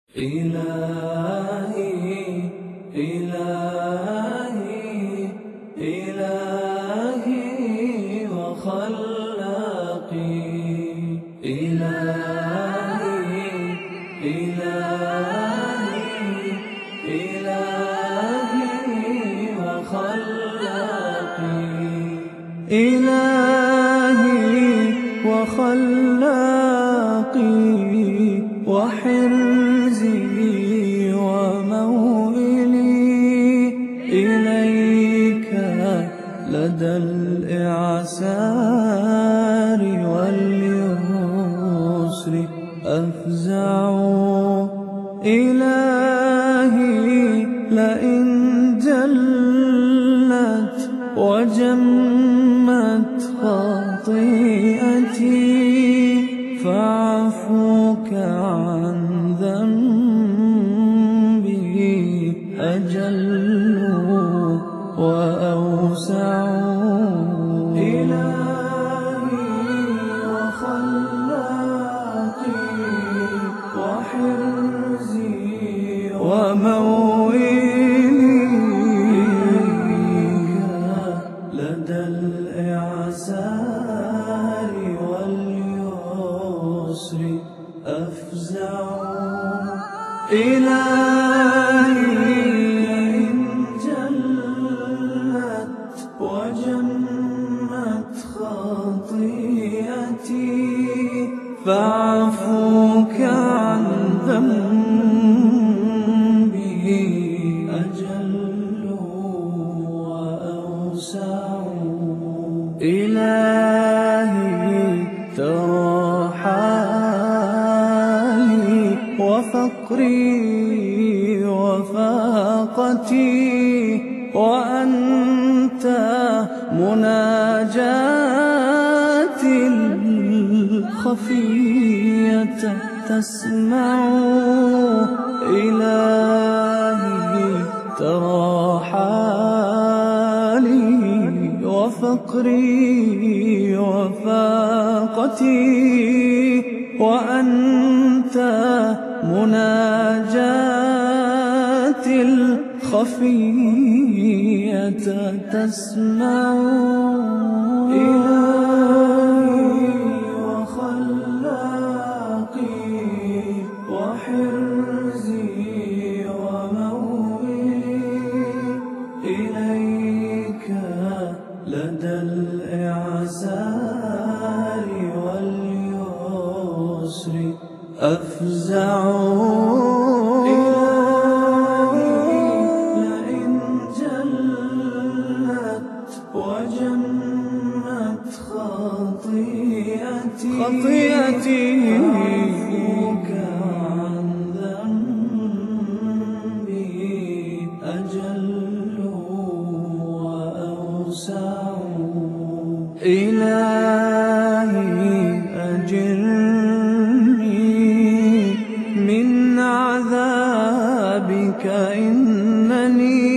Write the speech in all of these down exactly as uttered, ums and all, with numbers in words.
إلهي إلهي إلهي وخلاقي إلهي إلهي إلهي وخلاقي إلهي وخلاقي وحرزي وموئلي إليك لدى الإعسار واليسر أفزع إلهي لئن جلت وجمت خطيئتي فاعفوك عن ذنبي أجل وأوسع إلهي وخلاقي وحرزي وموئلي لدى الإعسار واليسر أفزع إلهي إن جلت وجمت خطيئتي فاعفوك عن ذنبي أجل وأوسع إلهي ترى حالي وفقري وفاقتي وأنت مناجاتي الخفية تسمع إلهي ترى حالي وفقري وفاقتي وأنت مناجاتي الخفية تسمع إلهي وخلاقي وحرزي وموئلي إليك لدى الإعسار واليسر أفزع لئن جلت وجمت خطيئتي خطيئتي فاعفوك عن ذنبي أجل وأوسع إلهي أجرني من عذابك إنني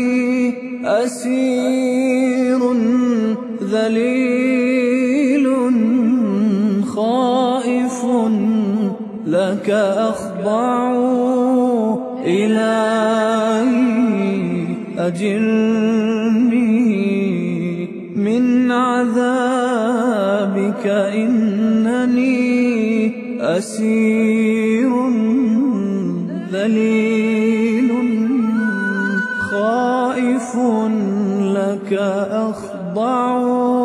أسير ذليل خائف لك أخضع إلهي أجرني من عذابك إنني أسير ذليل خائف لك أخضع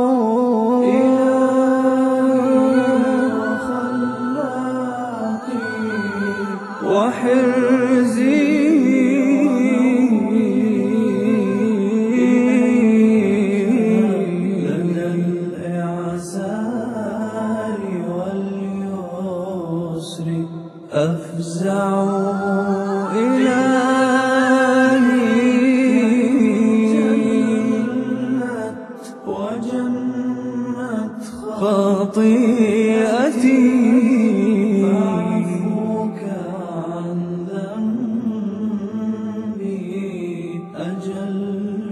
وخلاقي وحرزي لدى الإعسار واليسر أفزع خطيئتي فاعفوك عن ذنبي أجل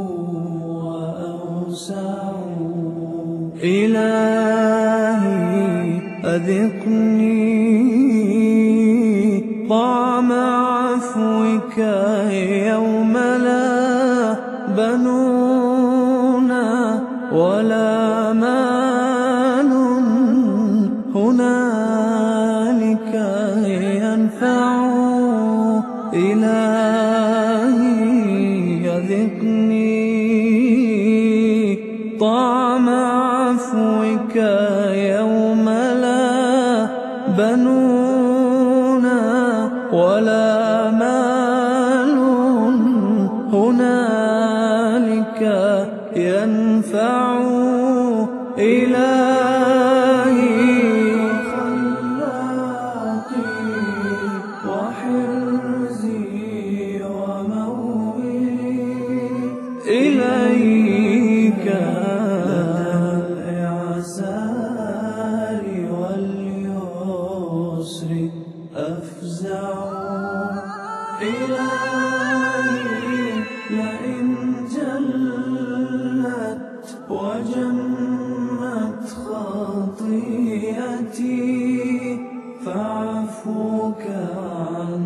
وأوسع إلهي أذقني طعم عفوك يوم لا بنون ولا مال هنالك ينفع. إلهي ذقني طعم عفوك يوم لا بنون ولا مال هنالك ينفع. إلهي خلاقي وحرزي وموئلي إليك الإعسار واليسر أفزع. إلهي لئن جلت وجمت خطيئتي فعفوك عن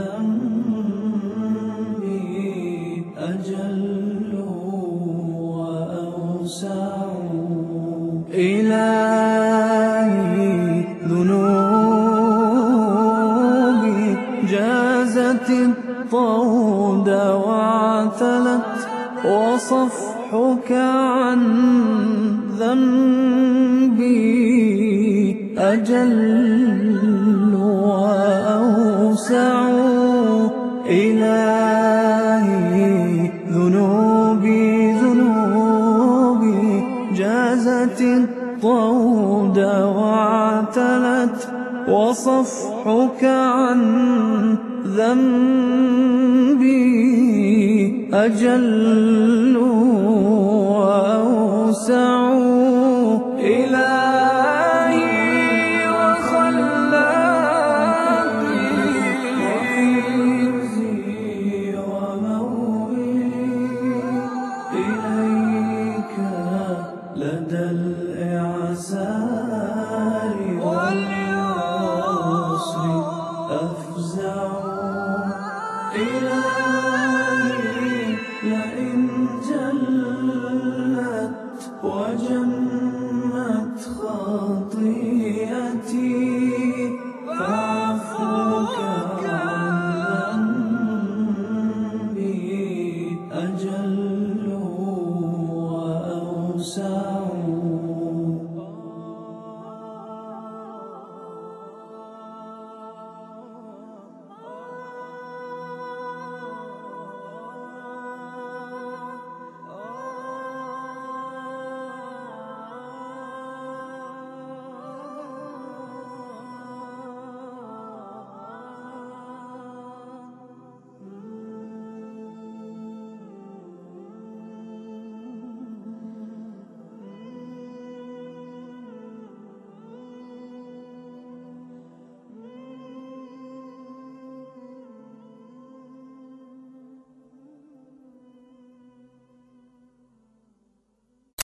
ذنبي أجل وأوسع. إلهي ذنوبي جازت الطود واعتلت وصفحك عن ذنبي أجل وأوسع. إلهي ذنوبي ذنوبي جازت الطود واعتلت وصفحك عن ذنبي أجل وأوسع. إلهي وخلاقي وحرزي وموئلي إليك لدى الإعسار واليسر أفزع. إلهي